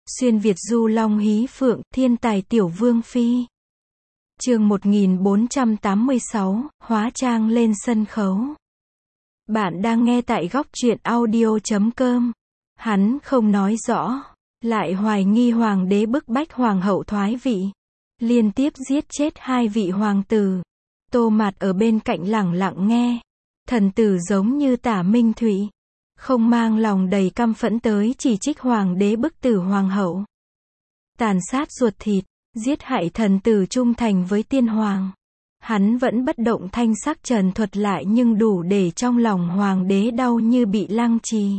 Xuyên Việt du long hí phượng, thiên tài tiểu vương phi. Chương 1486, hóa trang lên sân khấu. Bạn đang nghe tại góc truyện audio.com. Hắn không nói rõ, lại hoài nghi hoàng đế bức bách hoàng hậu thoái vị, liên tiếp giết chết 2 vị hoàng tử. Tô Mạt ở bên cạnh lẳng lặng nghe. Thần tử giống như Tả Minh Thụy, không mang lòng đầy căm phẫn tới chỉ trích hoàng đế bức tử hoàng hậu, tàn sát ruột thịt, giết hại thần tử trung thành với tiên hoàng. Hắn vẫn bất động thanh sắc trần thuật lại nhưng đủ để trong lòng hoàng đế đau như bị lăng trì.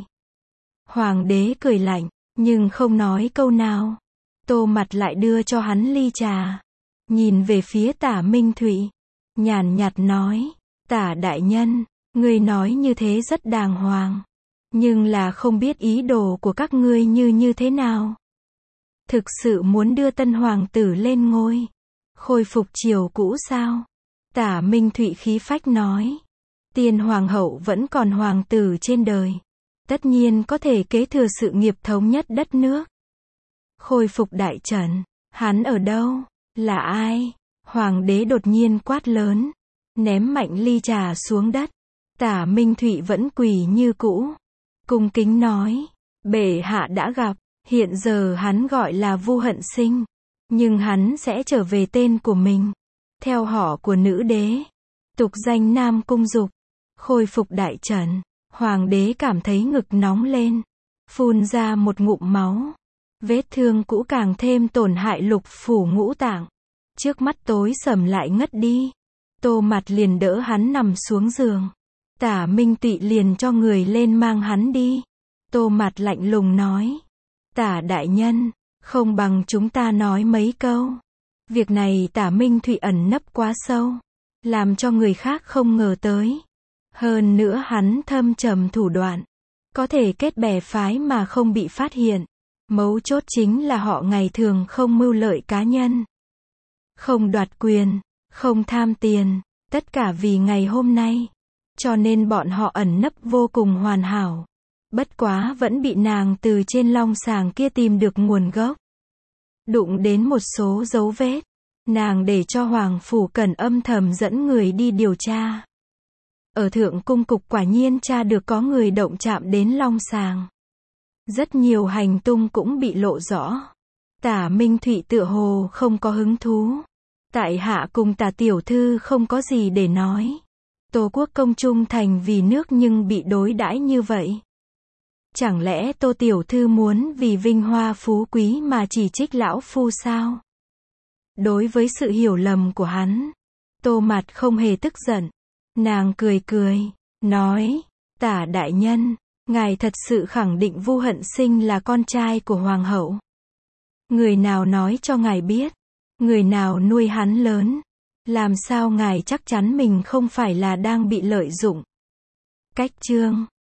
Hoàng đế cười lạnh, nhưng không nói câu nào. Tô Mạt lại đưa cho hắn ly trà, nhìn về phía Tả Minh Thụy, nhàn nhạt nói, Tả đại nhân, ngươi nói như thế rất đàng hoàng, nhưng là không biết ý đồ của các ngươi như thế nào. Thực sự muốn đưa tân hoàng tử lên ngôi, khôi phục triều cũ sao? Tả Minh Thụy khí phách nói, tiên hoàng hậu vẫn còn hoàng tử trên đời, tất nhiên có thể kế thừa sự nghiệp thống nhất đất nước. Khôi phục đại trận, hắn ở đâu? Là ai? Hoàng đế đột nhiên quát lớn, ném mạnh ly trà xuống đất. Tả Minh Thụy vẫn quỳ như cũ, cung kính nói, bệ hạ đã gặp, hiện giờ hắn gọi là Vu Hận Sinh, nhưng hắn sẽ trở về tên của mình, theo họ của nữ đế, tục danh Nam Cung Dục. Khôi phục đại trận, hoàng đế cảm thấy ngực nóng lên, phun ra một ngụm máu. Vết thương cũ càng thêm tổn hại lục phủ ngũ tạng, trước mắt tối sầm lại ngất đi. Tô Mạt liền đỡ hắn nằm xuống giường. Tả Minh Thụy liền cho người lên mang hắn đi. Tô Mạt lạnh lùng nói, Tả đại nhân, không bằng chúng ta nói mấy câu. Việc này Tả Minh Thụy ẩn nấp quá sâu, làm cho người khác không ngờ tới. Hơn nữa hắn thâm trầm thủ đoạn, có thể kết bè phái mà không bị phát hiện. Mấu chốt chính là họ ngày thường không mưu lợi cá nhân, không đoạt quyền, không tham tiền, tất cả vì ngày hôm nay. Cho nên bọn họ ẩn nấp vô cùng hoàn hảo. Bất quá vẫn bị nàng từ trên long sàng kia tìm được nguồn gốc. Đụng đến một số dấu vết. Nàng để cho Hoàng Phủ Cần âm thầm dẫn người đi điều tra. Ở Thượng Cung Cục quả nhiên tra được có người động chạm đến long sàng. Rất nhiều hành tung cũng bị lộ rõ. Tả Minh Thụy tựa hồ không có hứng thú. Tại hạ cùng Tả tiểu thư không có gì để nói. Tô Quốc công trung thành vì nước nhưng bị đối đãi như vậy. Chẳng lẽ Tô tiểu thư muốn vì vinh hoa phú quý mà chỉ trích lão phu sao? Đối với sự hiểu lầm của hắn, Tô Mạt không hề tức giận. Nàng cười cười, nói, Tả đại nhân, ngài thật sự khẳng định Vu Hận Sinh là con trai của hoàng hậu. Người nào nói cho ngài biết? Người nào nuôi hắn lớn? Làm sao ngài chắc chắn mình không phải là đang bị lợi dụng? Cách chương